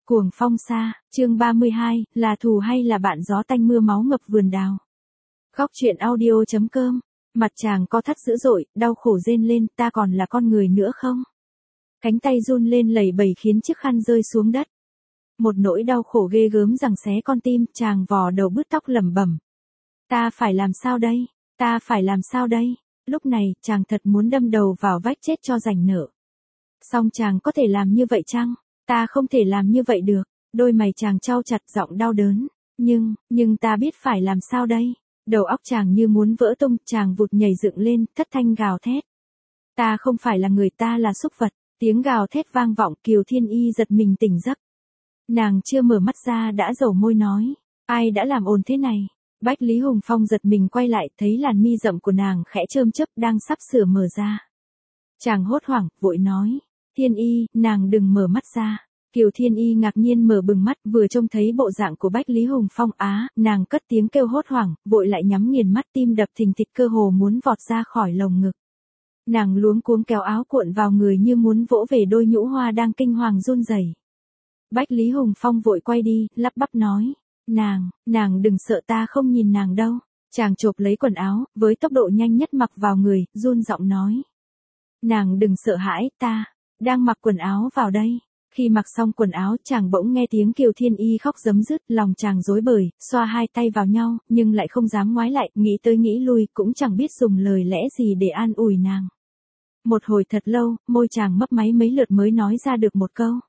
Cuồng phong xa, chương 32, là thù hay là bạn gió tanh mưa máu ngập vườn đào. Góc truyện audio.com, mặt chàng co thắt dữ dội, đau khổ rên lên, ta còn là con người nữa không? Cánh tay run lên lẩy bẩy khiến chiếc khăn rơi xuống đất. Một nỗi đau khổ ghê gớm giằng xé con tim, chàng vò đầu bứt tóc lẩm bẩm. Ta phải làm sao đây? Ta phải làm sao đây? Lúc này, chàng thật muốn đâm đầu vào vách chết cho rảnh nợ. Song chàng có thể làm như vậy chăng? Ta không thể làm như vậy được. Đôi mày chàng trao chặt giọng đau đớn. Nhưng ta biết phải làm sao đây? Đầu óc chàng như muốn vỡ tung, chàng vụt nhảy dựng lên, thất thanh gào thét. Ta không phải là người, ta là súc vật. Tiếng gào thét vang vọng, Kiều Thiên Y giật mình tỉnh giấc. Nàng chưa mở mắt ra đã dầu môi nói. Ai đã làm ồn thế này? Bách Lý Hùng Phong giật mình quay lại, thấy làn mi rậm của nàng khẽ chơm chớp đang sắp sửa mở ra. Chàng hốt hoảng, vội nói. Thiên Y, nàng đừng mở mắt ra. Kiều Thiên Y ngạc nhiên mở bừng mắt, vừa trông thấy bộ dạng của Bách Lý Hùng Phong nàng cất tiếng kêu hốt hoảng, vội lại nhắm nghiền mắt, tim đập thình thịch cơ hồ muốn vọt ra khỏi lồng ngực. Nàng luống cuống kéo áo cuộn vào người như muốn vỗ về đôi nhũ hoa đang kinh hoàng run rẩy. Bách Lý Hùng Phong vội quay đi, lắp bắp nói. Nàng đừng sợ, ta không nhìn nàng đâu. Chàng chộp lấy quần áo, với tốc độ nhanh nhất mặc vào người, run giọng nói. Nàng đừng sợ hãi, ta đang mặc quần áo vào đây. Khi mặc xong quần áo, chàng bỗng nghe tiếng Kiều Thiên Y khóc rấm rứt, lòng chàng rối bời, xoa hai tay vào nhau, nhưng lại không dám ngoái lại, nghĩ tới nghĩ lui, cũng chẳng biết dùng lời lẽ gì để an ủi nàng. Một hồi thật lâu, môi chàng mấp máy mấy lượt mới nói ra được một câu.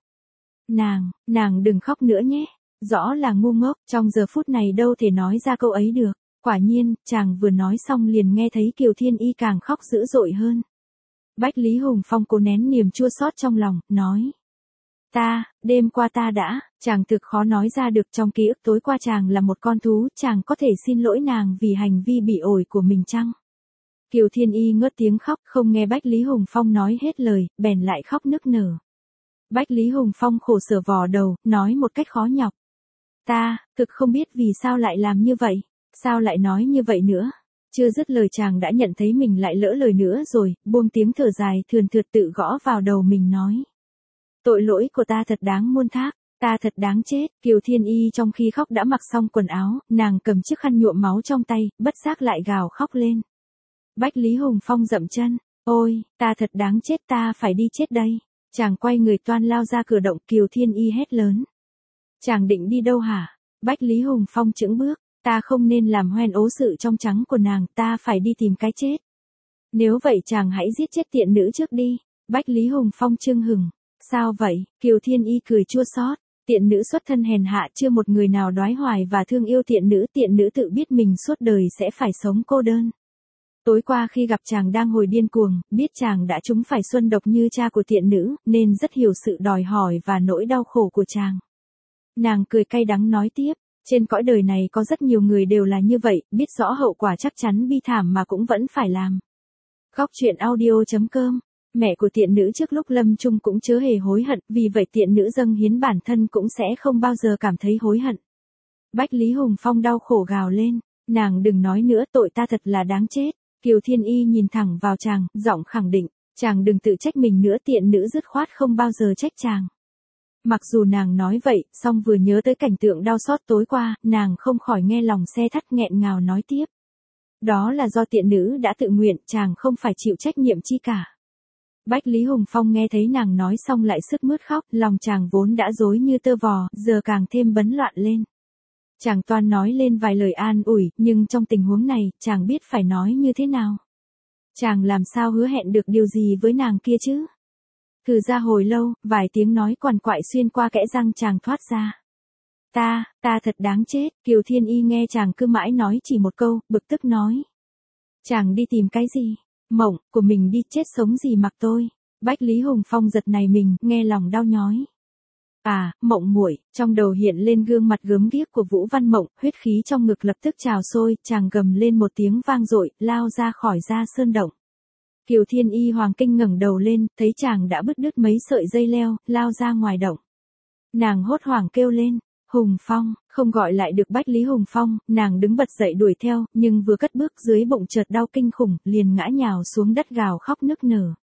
Nàng đừng khóc nữa nhé. Rõ là ngu ngốc, trong giờ phút này đâu thể nói ra câu ấy được. Quả nhiên, chàng vừa nói xong liền nghe thấy Kiều Thiên Y càng khóc dữ dội hơn. Bách Lý Hùng Phong cố nén niềm chua xót trong lòng, nói. Đêm qua ta đã, chàng thực khó nói ra được, trong ký ức tối qua chàng là một con thú, chàng có thể xin lỗi nàng vì hành vi bị ổi của mình chăng? Kiều Thiên Y ngớt tiếng khóc, không nghe Bách Lý Hùng Phong nói hết lời, bèn lại khóc nức nở. Bách Lý Hùng Phong khổ sở vò đầu, nói một cách khó nhọc. Ta thực không biết vì sao lại làm như vậy, sao lại nói như vậy nữa. Chưa dứt lời chàng đã nhận thấy mình lại lỡ lời nữa rồi, buông tiếng thở dài thườn thượt tự gõ vào đầu mình nói. Tội lỗi của ta thật đáng muôn thác, ta thật đáng chết. Kiều Thiên Y trong khi khóc đã mặc xong quần áo, nàng cầm chiếc khăn nhuộm máu trong tay, bất giác lại gào khóc lên. Bách Lý Hùng Phong dậm chân, ôi, ta thật đáng chết, ta phải đi chết đây. Chàng quay người toan lao ra cửa động, Kiều Thiên Y hét lớn. Chàng định đi đâu hả? Bách Lý Hùng Phong chững bước, ta không nên làm hoen ố sự trong trắng của nàng, ta phải đi tìm cái chết. Nếu vậy chàng hãy giết chết tiện nữ trước đi. Bách Lý Hùng Phong chưng hừng. Sao vậy? Kiều Thiên Y cười chua xót. Tiện nữ xuất thân hèn hạ, chưa một người nào đoái hoài và thương yêu tiện nữ tự biết mình suốt đời sẽ phải sống cô đơn. Tối qua khi gặp chàng đang hồi điên cuồng, biết chàng đã trúng phải xuân độc như cha của tiện nữ, nên rất hiểu sự đòi hỏi và nỗi đau khổ của chàng. Nàng cười cay đắng nói tiếp, trên cõi đời này có rất nhiều người đều là như vậy, biết rõ hậu quả chắc chắn bi thảm mà cũng vẫn phải làm. Góc truyện audio.com, mẹ của tiện nữ trước lúc lâm chung cũng chớ hề hối hận, vì vậy tiện nữ dâng hiến bản thân cũng sẽ không bao giờ cảm thấy hối hận. Bách Lý Hùng Phong đau khổ gào lên, nàng đừng nói nữa, tội ta thật là đáng chết. Kiều Thiên Y nhìn thẳng vào chàng, giọng khẳng định, chàng đừng tự trách mình nữa, tiện nữ dứt khoát không bao giờ trách chàng. Mặc dù nàng nói vậy, song vừa nhớ tới cảnh tượng đau xót tối qua, nàng không khỏi nghe lòng se thắt nghẹn ngào nói tiếp. Đó là do tiện nữ đã tự nguyện, chàng không phải chịu trách nhiệm chi cả. Bách Lý Hùng Phong nghe thấy nàng nói xong lại sướt mướt khóc, lòng chàng vốn đã rối như tơ vò, giờ càng thêm bấn loạn lên. Chàng toan nói lên vài lời an ủi, nhưng trong tình huống này, chàng biết phải nói như thế nào. Chàng làm sao hứa hẹn được điều gì với nàng kia chứ? Thử ra hồi lâu, vài tiếng nói quằn quại xuyên qua kẽ răng chàng thoát ra. Ta thật đáng chết. Kiều Thiên Y nghe chàng cứ mãi nói chỉ một câu, bực tức nói. Chàng đi tìm cái gì? Mộng của mình đi, chết sống gì mặc tôi. Bách Lý Hùng Phong giật này mình, nghe lòng đau nhói. Mộng muội, trong đầu hiện lên gương mặt gớm ghiếc của Vũ Văn Mộng, huyết khí trong ngực lập tức trào sôi, chàng gầm lên một tiếng vang dội, lao ra khỏi ra sơn động. Kiều Thiên Y hoàng kinh ngẩng đầu lên, thấy chàng đã bứt đứt mấy sợi dây leo, lao ra ngoài động. Nàng hốt hoảng kêu lên, Hùng Phong, không gọi lại được Bách Lý Hùng Phong, nàng đứng bật dậy đuổi theo, nhưng vừa cất bước dưới bụng chợt đau kinh khủng, liền ngã nhào xuống đất gào khóc nức nở.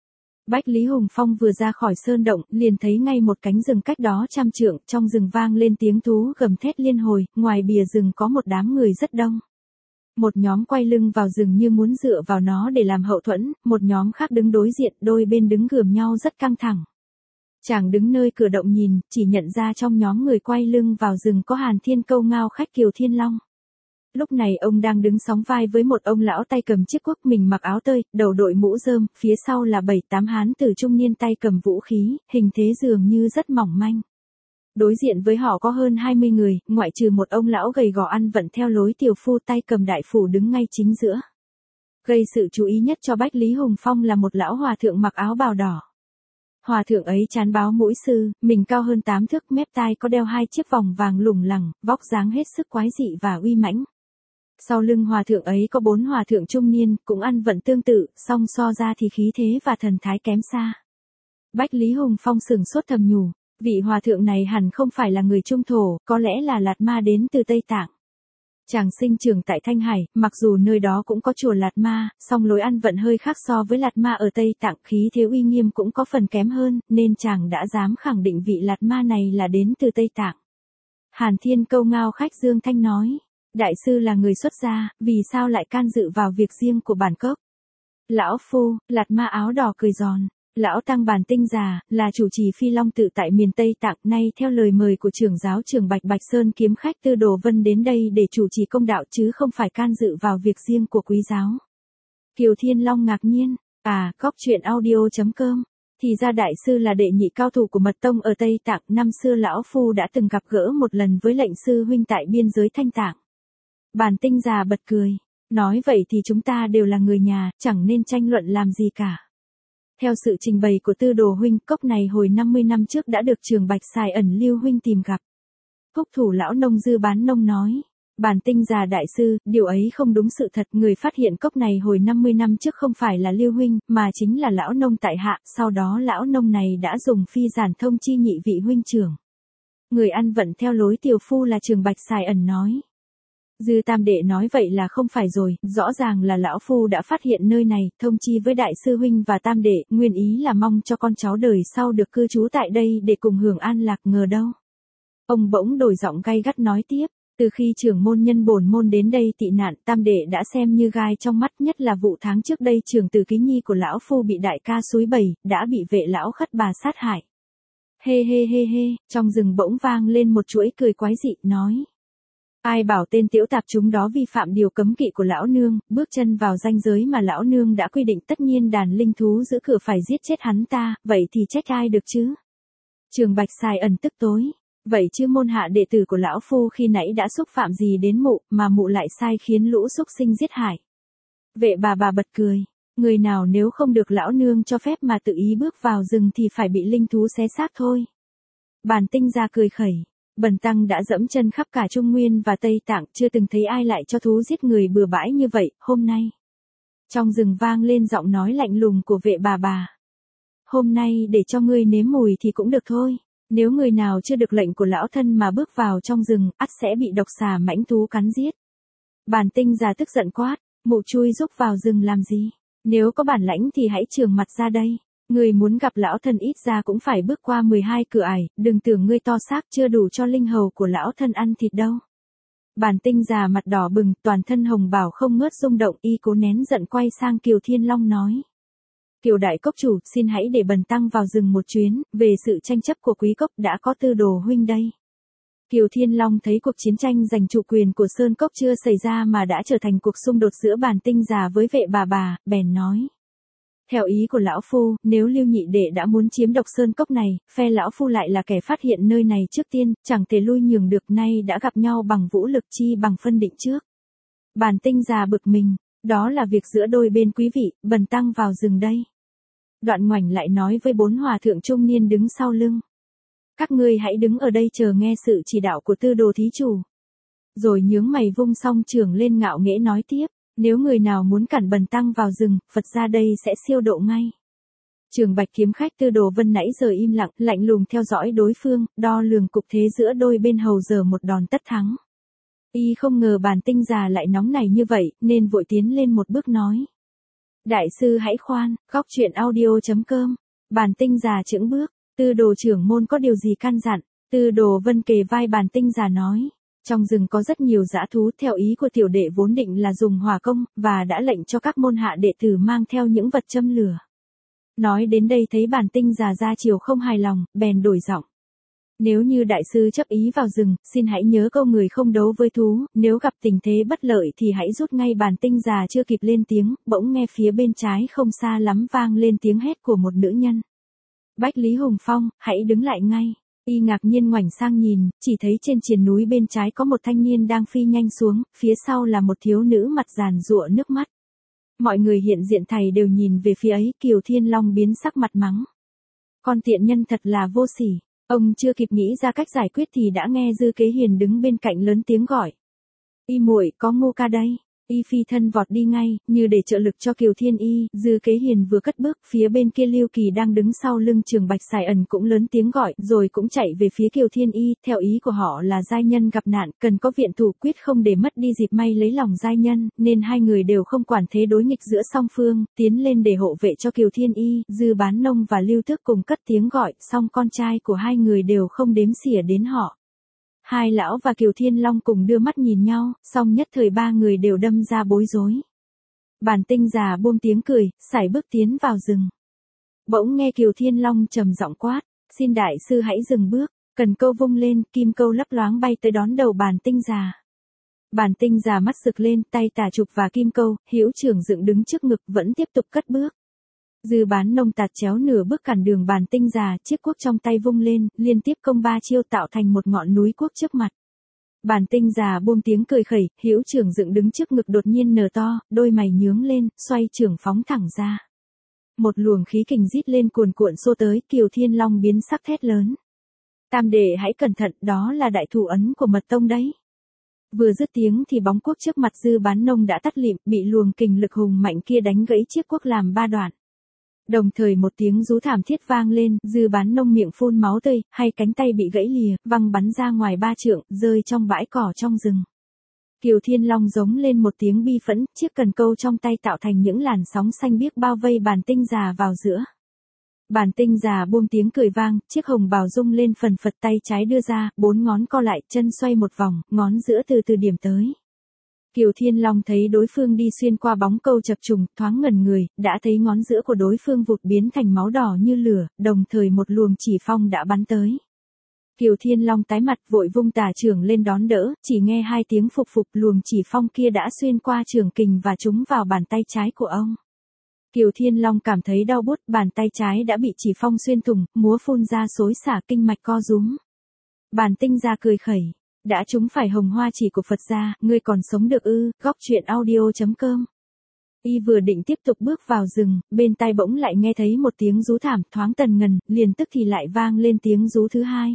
Bách Lý Hùng Phong vừa ra khỏi sơn động, liền thấy ngay một cánh rừng cách đó 100 trượng, trong rừng vang lên tiếng thú gầm thét liên hồi, ngoài bìa rừng có một đám người rất đông. Một nhóm quay lưng vào rừng như muốn dựa vào nó để làm hậu thuẫn, một nhóm khác đứng đối diện, đôi bên đứng gườm nhau rất căng thẳng. Chàng đứng nơi cửa động nhìn, chỉ nhận ra trong nhóm người quay lưng vào rừng có Hàn Thiên Câu Ngao khách Kiều Thiên Long. Lúc này ông đang đứng sóng vai với một ông lão tay cầm chiếc cuốc, mình mặc áo tơi, đầu đội mũ rơm, phía sau là 7-8 hán tử trung niên tay cầm vũ khí, hình thế dường như rất mỏng manh. Đối diện với họ có hơn 20 người, ngoại trừ một ông lão gầy gò ăn vận theo lối tiểu phu tay cầm đại phủ đứng ngay chính giữa. Gây sự chú ý nhất cho Bách Lý Hùng Phong là một lão hòa thượng mặc áo bào đỏ. Hòa thượng ấy trán báo mũi sư, mình cao hơn 8 thước, mép tai có đeo 2 chiếc vòng vàng lủng lẳng, vóc dáng hết sức quái dị và uy mãnh. Sau lưng hòa thượng ấy có 4 hòa thượng trung niên, cũng ăn vận tương tự, song so ra thì khí thế và thần thái kém xa. Bách Lý Hùng Phong sửng sốt thầm nhủ, vị hòa thượng này hẳn không phải là người Trung Thổ, có lẽ là Lạt Ma đến từ Tây Tạng. Chàng sinh trưởng tại Thanh Hải, mặc dù nơi đó cũng có chùa Lạt Ma, song lối ăn vận hơi khác so với Lạt Ma ở Tây Tạng, khí thế uy nghiêm cũng có phần kém hơn, nên chàng đã dám khẳng định vị Lạt Ma này là đến từ Tây Tạng. Hàn Thiên Câu Ngao khách Dương Thanh nói, đại sư là người xuất gia, vì sao lại can dự vào việc riêng của bản cốc? Lão phu, Lạt Ma áo đỏ cười giòn. Lão Tăng Bàn Tinh Già, là chủ trì Phi Long tự tại miền Tây Tạng, nay theo lời mời của trưởng giáo trưởng Bạch Bạch Sơn kiếm khách Tư Đồ Vân đến đây để chủ trì công đạo chứ không phải can dự vào việc riêng của quý giáo. Kiều Thiên Long ngạc nhiên, Cóc truyện audio.com, thì ra đại sư là đệ nhị cao thủ của Mật Tông ở Tây Tạng, năm xưa lão phu đã từng gặp gỡ một lần với lệnh sư huynh tại biên giới Thanh Tạng. Bàn Tinh Già bật cười, nói vậy thì chúng ta đều là người nhà, chẳng nên tranh luận làm gì cả. Theo sự trình bày của Tư Đồ huynh, cốc này hồi 50 năm trước đã được Trường Bạch Xài Ẩn Lưu huynh tìm gặp. Cốc thủ lão nông Dư Bán Nông nói, Bàn Tinh Già đại sư, điều ấy không đúng sự thật, người phát hiện cốc này hồi 50 năm trước không phải là Lưu huynh, mà chính là lão nông tại hạ, sau đó lão nông này đã dùng phi giản thông chi nhị vị huynh trưởng. Người ăn vận theo lối tiểu phu là Trường Bạch Xài Ẩn nói. Dư Tam Đệ nói vậy là không phải rồi, rõ ràng là lão phu đã phát hiện nơi này, thông chi với đại sư huynh và Tam Đệ, nguyên ý là mong cho con cháu đời sau được cư trú tại đây để cùng hưởng an lạc, ngờ đâu. Ông bỗng đổi giọng gay gắt nói tiếp, từ khi trưởng môn nhân bổn môn đến đây tị nạn, Tam Đệ đã xem như gai trong mắt, nhất là vụ tháng trước đây trưởng tử Ký Nhi của lão phu bị đại ca xúi bẩy, đã bị vệ lão khất bà sát hại. Hê hê hê hê, trong rừng bỗng vang lên một chuỗi cười quái dị, nói. Ai bảo tên tiểu tạp chúng đó vi phạm điều cấm kỵ của lão nương, bước chân vào ranh giới mà lão nương đã quy định, tất nhiên đàn linh thú giữ cửa phải giết chết hắn ta, vậy thì trách ai được chứ? Trường Bạch Xài Ẩn tức tối, vậy chứ môn hạ đệ tử của lão phu khi nãy đã xúc phạm gì đến mụ, mà mụ lại sai khiến lũ xúc sinh giết hại? Vệ bà bật cười, người nào nếu không được lão nương cho phép mà tự ý bước vào rừng thì phải bị linh thú xé xác thôi. Bàn Tinh Già cười khẩy. Bần tăng đã dẫm chân khắp cả Trung Nguyên và Tây Tạng, chưa từng thấy ai lại cho thú giết người bừa bãi như vậy, hôm nay. Trong rừng vang lên giọng nói lạnh lùng của vệ bà. Hôm nay để cho ngươi nếm mùi thì cũng được thôi, nếu người nào chưa được lệnh của lão thân mà bước vào trong rừng, ắt sẽ bị độc xà mãnh thú cắn giết. Bàn Tinh Già tức giận quát, mụ chui rúc vào rừng làm gì? Nếu có bản lãnh thì hãy trường mặt ra đây. Người muốn gặp lão thân ít ra cũng phải bước qua 12 cửa ải, đừng tưởng ngươi to xác chưa đủ cho linh hầu của lão thân ăn thịt đâu. Bàn Tinh Già mặt đỏ bừng, toàn thân hồng bào không ngớt rung động, y cố nén giận quay sang Kiều Thiên Long nói. Kiều đại cốc chủ, xin hãy để bần tăng vào rừng một chuyến, về sự tranh chấp của quý cốc đã có Tư Đồ huynh đây. Kiều Thiên Long thấy cuộc chiến tranh giành chủ quyền của Sơn Cốc chưa xảy ra mà đã trở thành cuộc xung đột giữa Bàn Tinh Già với vệ bà, bèn nói. Theo ý của lão phu, nếu Lưu nhị đệ đã muốn chiếm độc Sơn Cốc này, phe lão phu lại là kẻ phát hiện nơi này trước tiên, chẳng thể lui nhường được, nay đã gặp nhau bằng vũ lực chi bằng phân định trước. Bàn Tinh Già bực mình, đó là việc giữa đôi bên quý vị, bần tăng vào rừng đây. Đoạn ngoảnh lại nói với 4 hòa thượng trung niên đứng sau lưng. Các ngươi hãy đứng ở đây chờ nghe sự chỉ đạo của Tư Đồ thí chủ. Rồi nhướng mày vung song trường lên ngạo nghễ nói tiếp. Nếu người nào muốn cản bần tăng vào rừng, Phật ra đây sẽ siêu độ ngay. Trường Bạch kiếm khách Tư Đồ Vân nãy giờ im lặng, lạnh lùng theo dõi đối phương, đo lường cục thế giữa đôi bên hầu giờ một đòn tất thắng. Y không ngờ Bàn Tinh Già lại nóng nảy như vậy, nên vội tiến lên một bước nói. Đại sư hãy khoan, góc truyện audio.com. Bàn tinh già chững bước, Tư Đồ trưởng môn có điều gì căn dặn? Tư Đồ Vân kề vai bàn tinh già nói. Trong rừng có rất nhiều dã thú, theo ý của tiểu đệ vốn định là dùng hỏa công, và đã lệnh cho các môn hạ đệ tử mang theo những vật châm lửa. Nói đến đây thấy bàn tinh già ra chiều không hài lòng, bèn đổi giọng. Nếu như đại sư chấp ý vào rừng, xin hãy nhớ câu người không đấu với thú, nếu gặp tình thế bất lợi thì hãy rút ngay. Bàn tinh già chưa kịp lên tiếng, bỗng nghe phía bên trái không xa lắm vang lên tiếng hét của một nữ nhân. Bách Lý Hùng Phong, hãy đứng lại ngay. Y ngạc nhiên ngoảnh sang nhìn, chỉ thấy trên triền núi bên trái có một thanh niên đang phi nhanh xuống, phía sau là một thiếu nữ mặt giàn giụa nước mắt. Mọi người hiện diện thầy đều nhìn về phía ấy, Kiều Thiên Long biến sắc mặt mắng. Con tiện nhân thật là vô sỉ. Ông chưa kịp nghĩ ra cách giải quyết thì đã nghe Dư Kế Hiền đứng bên cạnh lớn tiếng gọi. Y muội, có Ngô ca đây. Y phi thân vọt đi ngay, như để trợ lực cho Kiều Thiên Y. Dư Kế Hiền vừa cất bước, phía bên kia Lưu Kỳ đang đứng sau lưng Trường Bạch Sài Ẩn cũng lớn tiếng gọi, rồi cũng chạy về phía Kiều Thiên Y. Theo ý của họ là giai nhân gặp nạn, cần có viện thủ, quyết không để mất đi dịp may lấy lòng giai nhân, nên hai người đều không quản thế đối nghịch giữa song phương, tiến lên để hộ vệ cho Kiều Thiên Y. Dư Bán Nông và Lưu Tước cùng cất tiếng gọi, song con trai của hai người đều không đếm xỉa đến họ. Hai lão và Kiều Thiên Long cùng đưa mắt nhìn nhau, song nhất thời ba người đều đâm ra bối rối. Bàn tinh già buông tiếng cười, sải bước tiến vào rừng. Bỗng nghe Kiều Thiên Long trầm giọng quát, xin đại sư hãy dừng bước. Cần câu vung lên, kim câu lấp loáng bay tới đón đầu bàn tinh già. Bàn tinh già mắt sực lên, tay tà trục và kim câu, hữu trưởng dựng đứng trước ngực vẫn tiếp tục cất bước. Dư Bán Nông tạt chéo nửa bước cản đường bàn tinh già, chiếc cuốc trong tay vung lên, liên tiếp công ba chiêu tạo thành một ngọn núi cuốc trước mặt. Bàn tinh già buông tiếng cười khẩy, hữu trưởng dựng đứng trước ngực đột nhiên nở to, đôi mày nhướng lên, xoay trưởng phóng thẳng ra. Một luồng khí kình rít lên cuồn cuộn xô tới, Kiều Thiên Long biến sắc thét lớn. Tam đệ hãy cẩn thận, đó là đại thủ ấn của Mật Tông đấy. Vừa dứt tiếng thì bóng cuốc trước mặt Dư Bán Nông đã tắt lịm, bị luồng kình lực hùng mạnh kia đánh gãy chiếc cuốc làm ba đoạn. Đồng thời một tiếng rú thảm thiết vang lên, Dư Bán Nông miệng phun máu tươi, hai cánh tay bị gãy lìa, văng bắn ra ngoài 3 trượng, rơi trong bãi cỏ trong rừng. Kiều Thiên Long giống lên một tiếng bi phẫn, chiếc cần câu trong tay tạo thành những làn sóng xanh biếc bao vây bàn tinh già vào giữa. Bàn tinh già buông tiếng cười vang, chiếc hồng bào rung lên phần phật, tay trái đưa ra, 4 ngón co lại, chân xoay một vòng, ngón giữa từ từ điểm tới. Kiều Thiên Long thấy đối phương đi xuyên qua bóng câu chập trùng, thoáng ngẩn người, đã thấy ngón giữa của đối phương vụt biến thành máu đỏ như lửa, đồng thời một luồng chỉ phong đã bắn tới. Kiều Thiên Long tái mặt vội vung tà trưởng lên đón đỡ, chỉ nghe 2 tiếng phục phục, luồng chỉ phong kia đã xuyên qua trường kình và trúng vào bàn tay trái của ông. Kiều Thiên Long cảm thấy đau buốt, bàn tay trái đã bị chỉ phong xuyên thủng, múa phun ra xối xả, kinh mạch co rúm. Bàn tinh già cười khẩy. Đã trúng phải hồng hoa chỉ của Phật gia, ngươi còn sống được ư? Góc truyện audio.com. Y vừa định tiếp tục bước vào rừng, bên tai bỗng lại nghe thấy một tiếng rú thảm, thoáng tần ngần, liền tức thì lại vang lên tiếng rú thứ hai.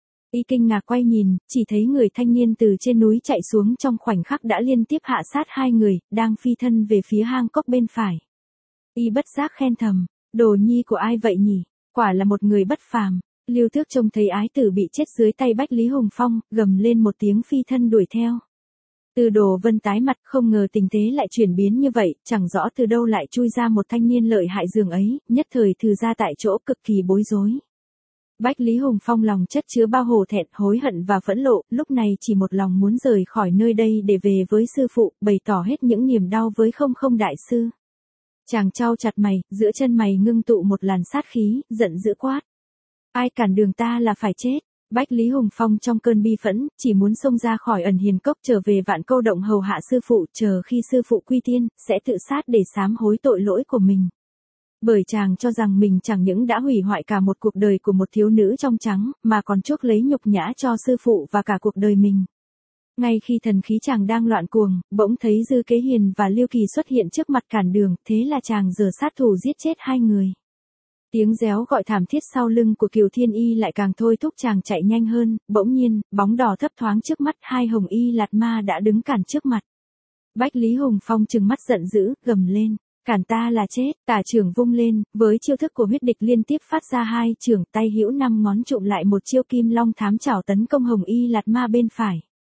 Y kinh ngạc quay nhìn, chỉ thấy người thanh niên từ trên núi chạy xuống, trong khoảnh khắc đã liên tiếp hạ sát 2 người, đang phi thân về phía hang cốc bên phải. Y bất giác khen thầm, đồ nhi của ai vậy nhỉ? Quả là một người bất phàm. Lưu Tước trông thấy ái tử bị chết dưới tay Bách Lý Hùng Phong, gầm lên một tiếng phi thân đuổi theo. Tư Đồ Vân tái mặt, không ngờ tình thế lại chuyển biến như vậy, chẳng rõ từ đâu lại chui ra một thanh niên lợi hại dường ấy, nhất thời thừ ra tại chỗ, cực kỳ bối rối. Bách Lý Hùng Phong lòng chất chứa bao hổ thẹn, hối hận và phẫn nộ, lúc này chỉ một lòng muốn rời khỏi nơi đây để về với sư phụ, bày tỏ hết những niềm đau với không đại sư. Chàng chau chặt mày, giữa chân mày ngưng tụ một làn sát khí, giận dữ quát. Ai cản đường ta là phải chết. Bách Lý Hùng Phong trong cơn bi phẫn, chỉ muốn xông ra khỏi Ẩn Hiền Cốc trở về Vạn Câu Động hầu hạ sư phụ, chờ khi sư phụ quy tiên, sẽ tự sát để sám hối tội lỗi của mình. Bởi chàng cho rằng mình chẳng những đã hủy hoại cả một cuộc đời của một thiếu nữ trong trắng, mà còn chuốc lấy nhục nhã cho sư phụ và cả cuộc đời mình. Ngay khi thần khí chàng đang loạn cuồng, bỗng thấy Dư Kế Hiền và Lưu Kỳ xuất hiện trước mặt cản đường, thế là chàng giở sát thủ giết chết 2 người. Tiếng réo gọi thảm thiết sau lưng của Kiều Thiên Y lại càng thôi thúc chàng chạy nhanh hơn, bỗng nhiên, bóng đỏ thấp thoáng trước mắt, 2 hồng y lạt ma đã đứng cản trước mặt. Bách Lý Hùng Phong trừng mắt giận dữ, gầm lên, cản ta là chết, tả trưởng vung lên, với chiêu thức của huyết địch liên tiếp phát ra 2 trưởng, tay hữu 5 ngón trụm lại một chiêu kim long thám chảo tấn công hồng y lạt ma bên phải.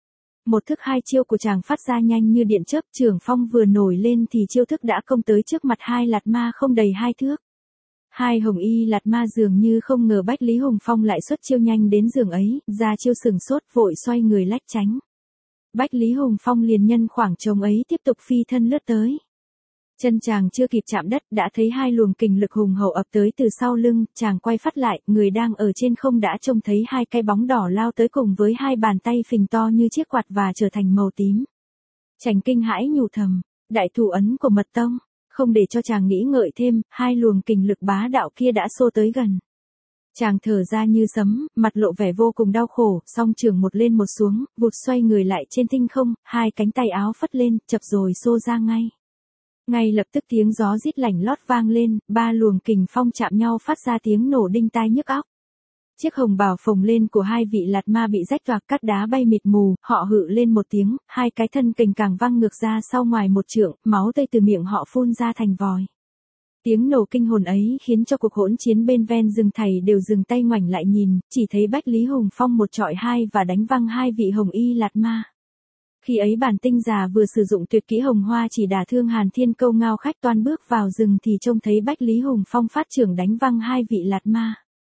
Một thức hai chiêu của chàng phát ra nhanh như điện chớp, trưởng phong vừa nổi lên thì chiêu thức đã công tới trước mặt hai lạt ma không đầy 2 thước. Hai hồng y lạt ma dường như không ngờ Bách Lý Hùng Phong lại xuất chiêu nhanh đến giường ấy, ra chiêu sừng sốt vội xoay người lách tránh. Bách Lý Hùng Phong liền nhân khoảng trống ấy tiếp tục phi thân lướt tới. Chân chàng chưa kịp chạm đất đã thấy hai luồng kình lực hùng hậu ập tới từ sau lưng, chàng quay phát lại, người đang ở trên không đã trông thấy hai cái bóng đỏ lao tới cùng với hai bàn tay phình to như chiếc quạt và trở thành màu tím. Chàng kinh hãi nhủ thầm, đại thủ ấn của Mật Tông. Không để cho chàng nghĩ ngợi thêm, hai luồng kình lực bá đạo kia đã xô tới gần. Chàng thở ra như sấm, mặt lộ vẻ vô cùng đau khổ, song trường một lên một xuống, vụt xoay người lại trên tinh không, hai cánh tay áo phất lên, chập rồi xô ra ngay. Ngay lập tức tiếng gió rít lảnh lót vang lên, ba luồng kình phong chạm nhau phát ra tiếng nổ đinh tai nhức óc. Chiếc hồng bào phồng lên của hai vị lạt ma bị rách toạc, cát đá bay mịt mù, họ hự lên một tiếng, hai cái thân kình càng văng ngược ra sau ngoài một trượng, máu tươi từ miệng họ phun ra thành vòi. Tiếng nổ kinh hồn ấy khiến cho cuộc hỗn chiến bên ven rừng thầy đều dừng tay ngoảnh lại nhìn, chỉ thấy Bách Lý Hùng Phong một trọi hai và đánh văng hai vị hồng y lạt ma. Khi ấy bản tinh già vừa sử dụng tuyệt kỹ hồng hoa chỉ đả thương Hàn Thiên Câu ngao khách toan bước vào rừng thì trông thấy Bách Lý Hùng Phong phát trưởng đánh văng hai vị lạt ma.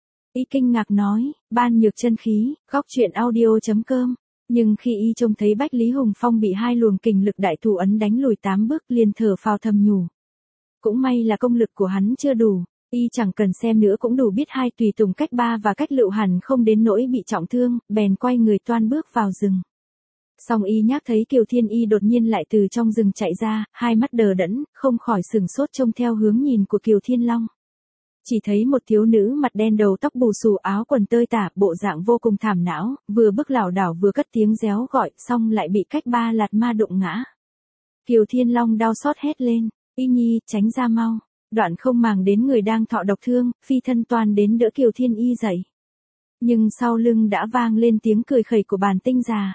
Y kinh ngạc nói, ban nhược chân khí, góc truyện audio.com. Nhưng khi y trông thấy Bách Lý Hùng Phong bị hai luồng kình lực đại thủ ấn đánh lùi 8 bước liền thở phào thầm nhủ. Cũng may là công lực của hắn chưa đủ, y chẳng cần xem nữa cũng đủ biết hai tùy tùng cách ba và cách lựu hẳn không đến nỗi bị trọng thương, bèn quay người toan bước vào rừng. Song y nhắc thấy Kiều Thiên Y đột nhiên lại từ trong rừng chạy ra, hai mắt đờ đẫn, không khỏi sừng sốt trông theo hướng nhìn của Kiều Thiên Long. Chỉ thấy một thiếu nữ mặt đen đầu tóc bù xù áo quần tơi tả, bộ dạng vô cùng thảm não, vừa bước lảo đảo vừa cất tiếng réo gọi, xong lại bị cách ba lạt ma đụng ngã. Kiều Thiên Long đau xót hét lên, Y Nhi, tránh ra mau. Đoạn không màng đến người đang thọ độc thương, phi thân toàn đến đỡ Kiều Thiên Y dậy. Nhưng sau lưng đã vang lên tiếng cười khẩy của bàn tinh già.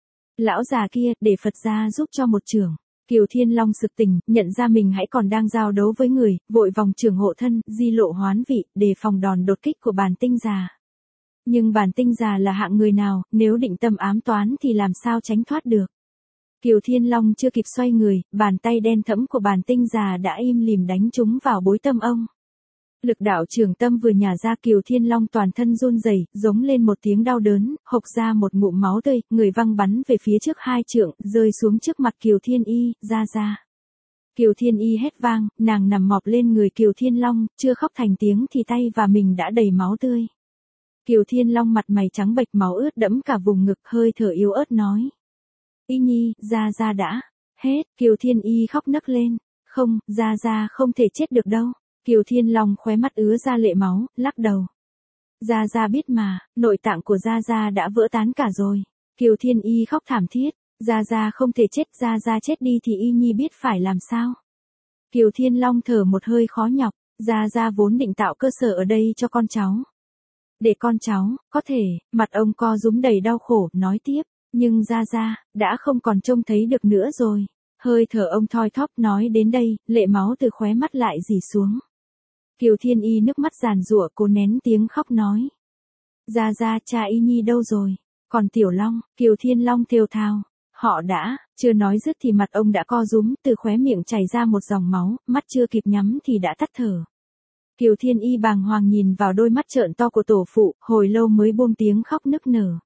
Lão già kia, để Phật gia giúp cho một chưởng. Kiều Thiên Long sực tỉnh, nhận ra mình hãy còn đang giao đấu với người, vội vòng trường hộ thân, di lộ hoán vị, đề phòng đòn đột kích của bàn tinh già. Nhưng bàn tinh già là hạng người nào, nếu định tâm ám toán thì làm sao tránh thoát được. Kiều Thiên Long chưa kịp xoay người, bàn tay đen thẫm của bàn tinh già đã im lìm đánh trúng vào bối tâm ông. Lực đạo trường tâm vừa nhả ra, Kiều Thiên Long toàn thân run rẩy, giống lên một tiếng đau đớn, hộc ra một ngụm máu tươi, người văng bắn về phía trước 2 trượng, rơi xuống trước mặt Kiều Thiên Y, ra. Kiều Thiên Y hét vang, nàng nằm mọp lên người Kiều Thiên Long, chưa khóc thành tiếng thì tay và mình đã đầy máu tươi. Kiều Thiên Long mặt mày trắng bệch, máu ướt đẫm cả vùng ngực, hơi thở yếu ớt nói. Y Nhi, ra đã. Hết, Kiều Thiên Y khóc nấc lên. Không, ra không thể chết được đâu. Kiều Thiên Long khóe mắt ứa ra lệ máu, lắc đầu. Ra biết mà, nội tạng của Ra đã vỡ tán cả rồi. Kiều Thiên Y khóc thảm thiết. Ra không thể chết, Ra chết đi thì Y Nhi biết phải làm sao. Kiều Thiên Long thở một hơi khó nhọc. Ra vốn định tạo cơ sở ở đây cho con cháu. Để con cháu, có thể, mặt ông co rúm đầy đau khổ, nói tiếp. Nhưng Ra, đã không còn trông thấy được nữa rồi. Hơi thở ông thoi thóp, nói đến đây, lệ máu từ khóe mắt lại rỉ xuống. Kiều Thiên Y nước mắt giàn giụa, cố nén tiếng khóc nói. Ra, cha Y Nhi đâu rồi? Còn Tiểu Long, Kiều Thiên Long thều thào. Họ đã, chưa nói dứt thì mặt ông đã co rúm, từ khóe miệng chảy ra một dòng máu, mắt chưa kịp nhắm thì đã tắt thở. Kiều Thiên Y bàng hoàng nhìn vào đôi mắt trợn to của tổ phụ, hồi lâu mới buông tiếng khóc nức nở.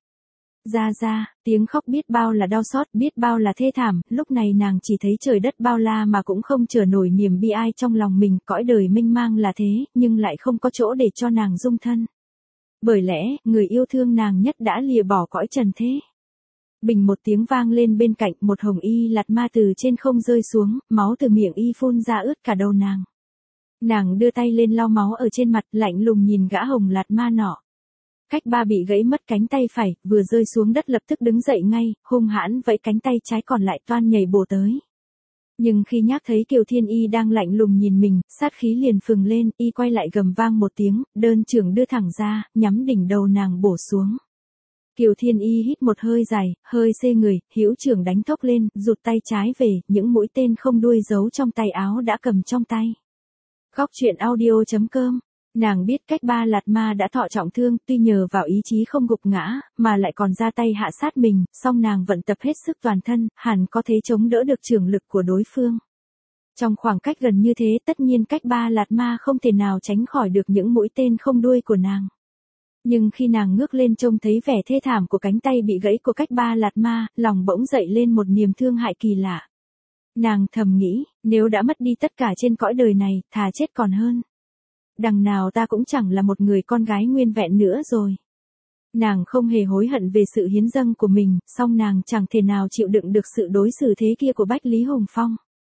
Ra, tiếng khóc biết bao là đau xót, biết bao là thê thảm, lúc này nàng chỉ thấy trời đất bao la mà cũng không chở nổi niềm bi ai trong lòng mình, cõi đời mênh mang là thế, nhưng lại không có chỗ để cho nàng dung thân. Bởi lẽ, người yêu thương nàng nhất đã lìa bỏ cõi trần thế. Bình một tiếng vang lên bên cạnh, một hồng y lạt ma từ trên không rơi xuống, máu từ miệng y phun ra ướt cả đầu nàng. Nàng đưa tay lên lau máu ở trên mặt, lạnh lùng nhìn gã hồng lạt ma nọ. Cách ba bị gãy mất cánh tay phải, vừa rơi xuống đất lập tức đứng dậy ngay, hung hãn vẫy cánh tay trái còn lại toan nhảy bổ tới. Nhưng khi nhắc thấy Kiều Thiên Y đang lạnh lùng nhìn mình, sát khí liền phừng lên, y quay lại gầm vang một tiếng, đơn chưởng đưa thẳng ra, nhắm đỉnh đầu nàng bổ xuống. Kiều Thiên Y hít một hơi dài, hơi xê người, hữu chưởng đánh thốc lên, rụt tay trái về, những mũi tên không đuôi giấu trong tay áo đã cầm trong tay. Góc truyện audio.com Nàng biết cách Ba Lạt Ma đã thọ trọng thương, tuy nhờ vào ý chí không gục ngã, mà lại còn ra tay hạ sát mình, song nàng vận tập hết sức toàn thân, hẳn có thể chống đỡ được chưởng lực của đối phương. Trong khoảng cách gần như thế, tất nhiên cách Ba Lạt Ma không thể nào tránh khỏi được những mũi tên không đuôi của nàng. Nhưng khi nàng ngước lên trông thấy vẻ thê thảm của cánh tay bị gãy của cách Ba Lạt Ma, lòng bỗng dậy lên một niềm thương hại kỳ lạ. Nàng thầm nghĩ, nếu đã mất đi tất cả trên cõi đời này, thà chết còn hơn. Đằng nào ta cũng chẳng là một người con gái nguyên vẹn nữa rồi. Nàng không hề hối hận về sự hiến dâng của mình, song nàng chẳng thể nào chịu đựng được sự đối xử thế kia của Bách Lý Hùng Phong.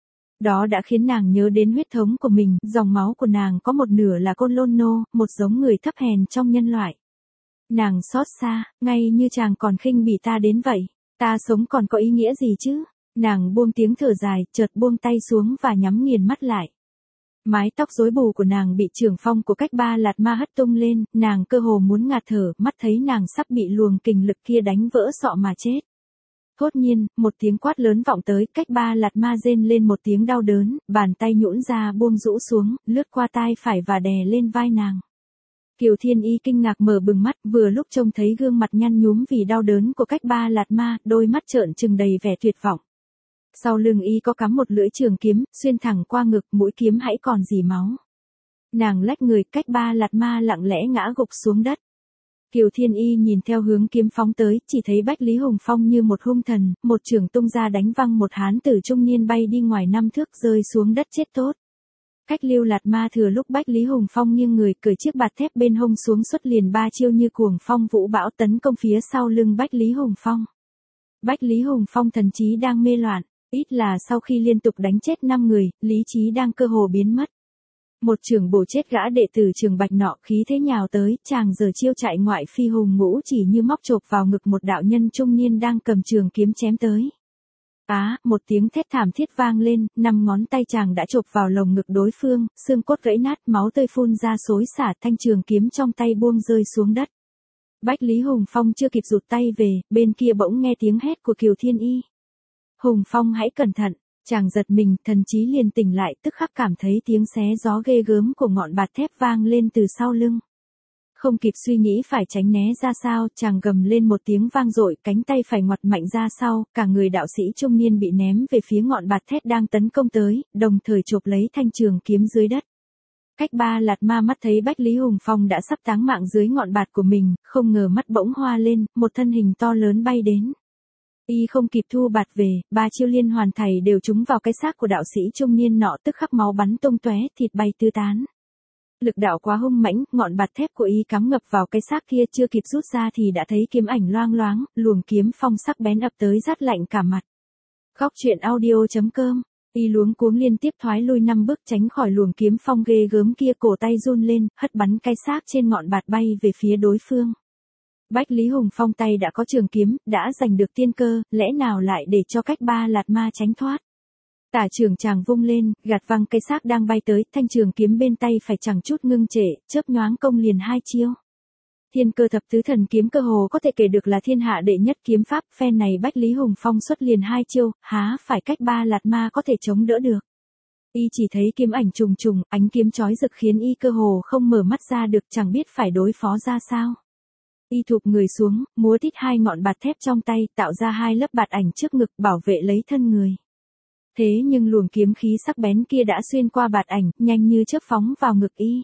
Đó đã khiến nàng nhớ đến huyết thống của mình, dòng máu của nàng có một nửa là Côn Lôn Nô, một giống người thấp hèn trong nhân loại. Nàng xót xa, ngay như chàng còn khinh bỉ ta đến vậy, ta sống còn có ý nghĩa gì chứ? Nàng buông tiếng thở dài, chợt buông tay xuống và nhắm nghiền mắt lại. Mái tóc rối bù của nàng bị trường phong của cách Ba Lạt Ma hất tung lên, nàng cơ hồ muốn ngạt thở, mắt thấy nàng sắp bị luồng kình lực kia đánh vỡ sọ mà chết. Thốt nhiên, một tiếng quát lớn vọng tới, cách Ba Lạt Ma rên lên một tiếng đau đớn, bàn tay nhũn ra buông rũ xuống, lướt qua tai phải và đè lên vai nàng. Kiều Thiên Y kinh ngạc mở bừng mắt, vừa lúc trông thấy gương mặt nhăn nhúm vì đau đớn của cách Ba Lạt Ma, đôi mắt trợn trừng đầy vẻ tuyệt vọng. Sau lưng y có cắm một lưỡi trường kiếm, xuyên thẳng qua ngực, mũi kiếm hãy còn rỉ máu. Nàng lách người, cách Ba Lạt Ma lặng lẽ ngã gục xuống đất. Kiều Thiên Y nhìn theo hướng kiếm phóng tới, chỉ thấy Bách Lý Hùng Phong như một hung thần, một chưởng tung ra đánh văng một hán tử trung niên bay đi ngoài 5 thước rơi xuống đất chết tốt. Cách Lưu Lạt Ma thừa lúc Bách Lý Hùng Phong nghiêng người cởi chiếc bạt thép bên hông xuống xuất liền 3 chiêu như cuồng phong vũ bão tấn công phía sau lưng Bách Lý Hùng Phong. Bách Lý Hùng Phong thần trí đang mê loạn, ít là sau khi liên tục đánh chết 5 người, lý trí đang cơ hồ biến mất. Một chưởng bổ chết gã đệ tử Trường Bạch nọ, khí thế nhào tới, chàng giờ chiêu chạy ngoại phi hùng ngũ chỉ như móc chộp vào ngực một đạo nhân trung niên đang cầm trường kiếm chém tới. Một tiếng thét thảm thiết vang lên, 5 ngón tay chàng đã chộp vào lồng ngực đối phương, xương cốt gãy nát, máu tươi phun ra xối xả, thanh trường kiếm trong tay buông rơi xuống đất. Bách Lý Hùng Phong chưa kịp rụt tay về, bên kia bỗng nghe tiếng hét của Kiều Thiên Y. Hùng Phong hãy cẩn thận, chàng giật mình, thần trí liền tỉnh lại, tức khắc cảm thấy tiếng xé gió ghê gớm của ngọn bạt thép vang lên từ sau lưng. Không kịp suy nghĩ phải tránh né ra sao, chàng gầm lên một tiếng vang dội, cánh tay phải ngoặt mạnh ra sau, cả người đạo sĩ trung niên bị ném về phía ngọn bạt thép đang tấn công tới, đồng thời chộp lấy thanh trường kiếm dưới đất. Cách Ba Lạt Ma mắt thấy Bách Lý Hùng Phong đã sắp táng mạng dưới ngọn bạt của mình, không ngờ mắt bỗng hoa lên, một thân hình to lớn bay đến. Y không kịp thu bạt về, 3 chiêu liên hoàn thảy đều trúng vào cái xác của đạo sĩ trung niên nọ, tức khắc máu bắn tung tóe, thịt bay tứ tán. Lực đạo quá hung mãnh, ngọn bạt thép của y cắm ngập vào cái xác kia, chưa kịp rút ra thì đã thấy kiếm ảnh loang loáng, luồng kiếm phong sắc bén ập tới rát lạnh cả mặt. Góc truyện audio.com. Y luống cuống liên tiếp thoái lui 5 bước tránh khỏi luồng kiếm phong ghê gớm kia, cổ tay run lên, hất bắn cái xác trên ngọn bạt bay về phía đối phương. Bách Lý Hùng Phong tay đã có trường kiếm, đã giành được tiên cơ, lẽ nào lại để cho cách Ba Lạt Ma tránh thoát. Tả trường chàng vung lên, gạt văng cây xác đang bay tới, thanh trường kiếm bên tay phải chẳng chút ngưng trệ, chớp nhoáng công liền 2 chiêu. Thiên Cơ Thập Tứ Thần kiếm cơ hồ có thể kể được là thiên hạ đệ nhất kiếm pháp, phen này Bách Lý Hùng Phong xuất liền 2 chiêu, há phải cách Ba Lạt Ma có thể chống đỡ được. Y chỉ thấy kiếm ảnh trùng trùng, ánh kiếm chói rực khiến y cơ hồ không mở mắt ra được, chẳng biết phải đối phó ra sao. Y thụp người xuống, múa tít 2 ngọn bạt thép trong tay, tạo ra 2 lớp bạt ảnh trước ngực bảo vệ lấy thân người. Thế nhưng luồng kiếm khí sắc bén kia đã xuyên qua bạt ảnh, nhanh như chớp phóng vào ngực y.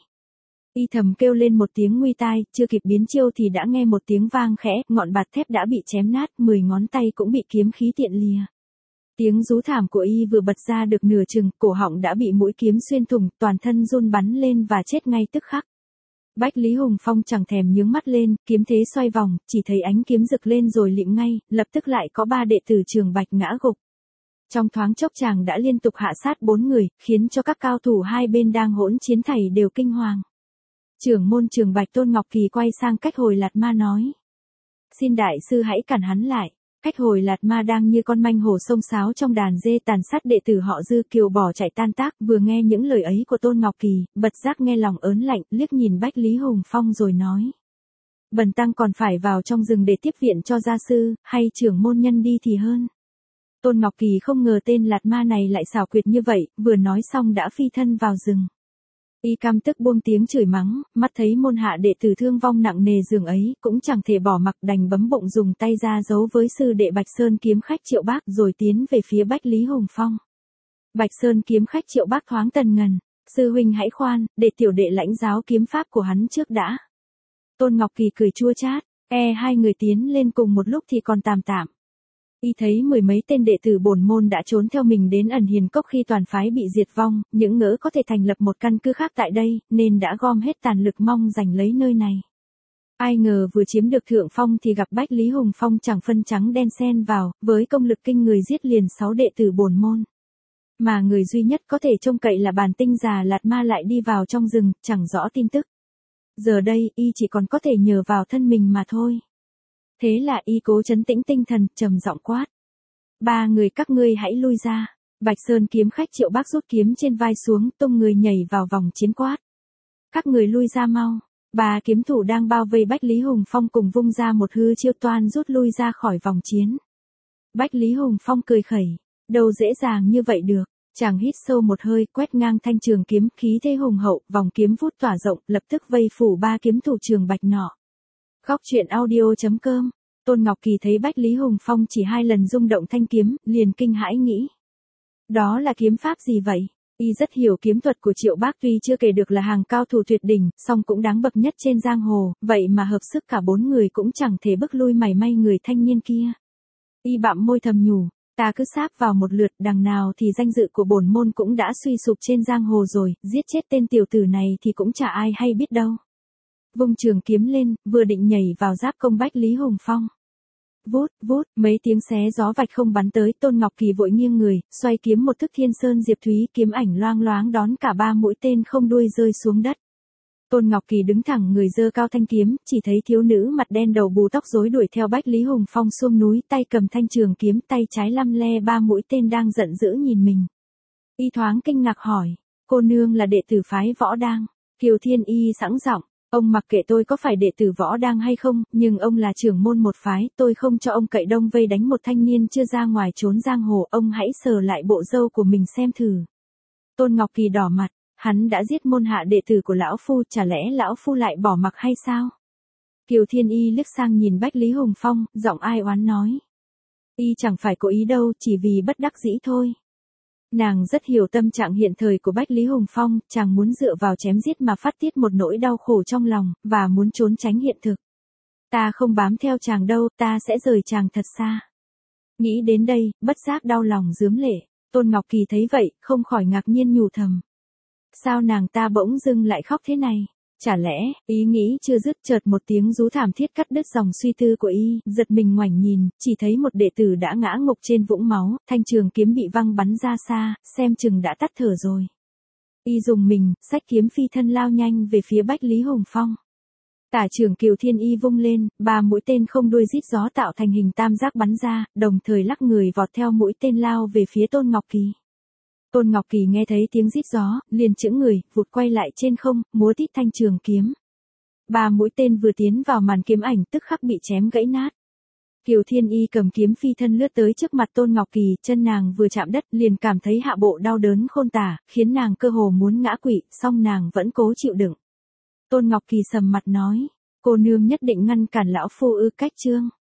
Y thầm kêu lên một tiếng nguy tai, chưa kịp biến chiêu thì đã nghe một tiếng vang khẽ, ngọn bạt thép đã bị chém nát, 10 ngón tay cũng bị kiếm khí tiện lìa. Tiếng rú thảm của y vừa bật ra được nửa chừng, cổ họng đã bị mũi kiếm xuyên thủng, toàn thân run bắn lên và chết ngay tức khắc. Bách Lý Hùng Phong chẳng thèm nhướng mắt lên, kiếm thế xoay vòng, chỉ thấy ánh kiếm rực lên rồi lịm ngay, lập tức lại có 3 đệ tử Trường Bạch ngã gục. Trong thoáng chốc chàng đã liên tục hạ sát 4 người, khiến cho các cao thủ hai bên đang hỗn chiến thảy đều kinh hoàng. Trưởng môn Trường Bạch Tôn Ngọc Kỳ quay sang Cách Hồi Lạt Ma nói: "Xin đại sư hãy cản hắn lại." Cách Hồi Lạt Ma đang như con manh hổ xông xáo trong đàn dê tàn sát đệ tử họ Dư Kiều bỏ chạy tan tác, vừa nghe những lời ấy của Tôn Ngọc Kỳ, bật giác nghe lòng ớn lạnh, liếc nhìn Bách Lý Hùng Phong rồi nói: "Bần tăng còn phải vào trong rừng để tiếp viện cho gia sư, hay trưởng môn nhân đi thì hơn." Tôn Ngọc Kỳ không ngờ tên Lạt Ma này lại xảo quyệt như vậy, vừa nói xong đã phi thân vào rừng. Y căm tức buông tiếng chửi mắng, mắt thấy môn hạ đệ tử thương vong nặng nề giường ấy, cũng chẳng thể bỏ mặc, đành bấm bụng dùng tay ra giấu với sư đệ Bạch Sơn kiếm khách Triệu Bác rồi tiến về phía Bách Lý Hùng Phong. Bạch Sơn kiếm khách Triệu Bác thoáng tần ngần, sư huynh hãy khoan, để tiểu đệ lãnh giáo kiếm pháp của hắn trước đã. Tôn Ngọc Kỳ cười chua chát, hai người tiến lên cùng một lúc thì còn tạm tạm. Y thấy mười mấy tên đệ tử bổn môn đã trốn theo mình đến ẩn hiền cốc khi toàn phái bị diệt vong, những ngỡ có thể thành lập một căn cứ khác tại đây, nên đã gom hết tàn lực mong giành lấy nơi này. Ai ngờ vừa chiếm được thượng phong thì gặp Bách Lý Hùng Phong chẳng phân trắng đen xen vào, với công lực kinh người giết liền 6 đệ tử bổn môn. Mà người duy nhất có thể trông cậy là bản tinh già Lạt Ma lại đi vào trong rừng, chẳng rõ tin tức. Giờ đây, y chỉ còn có thể nhờ vào thân mình mà thôi. Thế là y cố trấn tĩnh tinh thần, trầm giọng quát. 3 người các ngươi hãy lui ra. Bạch Sơn kiếm khách Triệu Bác rút kiếm trên vai xuống, tung người nhảy vào vòng chiến quát. Các người lui ra mau. 3 kiếm thủ đang bao vây Bách Lý Hùng Phong cùng vung ra một hư chiêu toan rút lui ra khỏi vòng chiến. Bách Lý Hùng Phong cười khẩy. Đâu dễ dàng như vậy được. Chàng hít sâu một hơi, quét ngang thanh trường kiếm, khí thế hùng hậu, vòng kiếm vút tỏa rộng, lập tức vây phủ 3 kiếm thủ Trường Bạch nọ. Góc truyện audio.com. Tôn Ngọc Kỳ thấy Bách Lý Hùng Phong chỉ 2 lần rung động thanh kiếm, liền kinh hãi nghĩ. Đó là kiếm pháp gì vậy? Y rất hiểu kiếm thuật của Triệu Bác, tuy chưa kể được là hàng cao thủ tuyệt đỉnh, song cũng đáng bậc nhất trên giang hồ, vậy mà hợp sức cả 4 người cũng chẳng thể bức lui mảy may người thanh niên kia. Y bặm môi thầm nhủ, ta cứ sáp vào một lượt, đằng nào thì danh dự của bổn môn cũng đã suy sụp trên giang hồ rồi, giết chết tên tiểu tử này thì cũng chả ai hay biết đâu. Vung trường kiếm lên, vừa định nhảy vào giáp công Bách Lý Hùng Phong. Vút, vút, mấy tiếng xé gió vạch không bắn tới, Tôn Ngọc Kỳ vội nghiêng người, xoay kiếm một thức Thiên Sơn Diệp Thúy, kiếm ảnh loang loáng đón cả 3 mũi tên không đuôi rơi xuống đất. Tôn Ngọc Kỳ đứng thẳng người giơ cao thanh kiếm, chỉ thấy thiếu nữ mặt đen đầu bù tóc rối đuổi theo Bách Lý Hùng Phong xuống núi, tay cầm thanh trường kiếm, tay trái lăm le 3 mũi tên đang giận dữ nhìn mình. Y thoáng kinh ngạc hỏi, cô nương là đệ tử phái Võ Đang? Kiều Thiên Y sẵn giọng. Ông mặc kệ tôi có phải đệ tử Võ Đang hay không, nhưng ông là trưởng môn một phái, tôi không cho ông cậy đông vây đánh một thanh niên chưa ra ngoài trốn giang hồ, ông hãy sờ lại bộ râu của mình xem thử. Tôn Ngọc Kỳ đỏ mặt, hắn đã giết môn hạ đệ tử của lão phu, chả lẽ lão phu lại bỏ mặc hay sao? Kiều Thiên Y liếc sang nhìn Bách Lý Hùng Phong, giọng ai oán nói. Y chẳng phải cố ý đâu, chỉ vì bất đắc dĩ thôi. Nàng rất hiểu tâm trạng hiện thời của Bách Lý Hùng Phong, chàng muốn dựa vào chém giết mà phát tiết một nỗi đau khổ trong lòng, và muốn trốn tránh hiện thực. Ta không bám theo chàng đâu, ta sẽ rời chàng thật xa. Nghĩ đến đây, bất giác đau lòng rướm lệ, Tôn Ngọc Kỳ thấy vậy, không khỏi ngạc nhiên nhủ thầm. Sao nàng ta bỗng dưng lại khóc thế này? Chả lẽ, ý nghĩ chưa dứt chợt một tiếng rú thảm thiết cắt đứt dòng suy tư của y, giật mình ngoảnh nhìn, chỉ thấy một đệ tử đã ngã ngục trên vũng máu, thanh trường kiếm bị văng bắn ra xa, xem chừng đã tắt thở rồi. Y dùng mình, xách kiếm phi thân lao nhanh về phía Bách Lý Hùng Phong. Tả trưởng Kiều Thiên Y vung lên, 3 mũi tên không đuôi rít gió tạo thành hình tam giác bắn ra, đồng thời lắc người vọt theo mũi tên lao về phía Tôn Ngọc Kỳ. Tôn Ngọc Kỳ nghe thấy tiếng rít gió, liền chững người, vụt quay lại trên không, múa tít thanh trường kiếm. 3 mũi tên vừa tiến vào màn kiếm ảnh tức khắc bị chém gãy nát. Kiều Thiên Y cầm kiếm phi thân lướt tới trước mặt Tôn Ngọc Kỳ, chân nàng vừa chạm đất liền cảm thấy hạ bộ đau đớn khôn tả, khiến nàng cơ hồ muốn ngã quỵ, song nàng vẫn cố chịu đựng. Tôn Ngọc Kỳ sầm mặt nói, cô nương nhất định ngăn cản lão phu ư? Cách trương.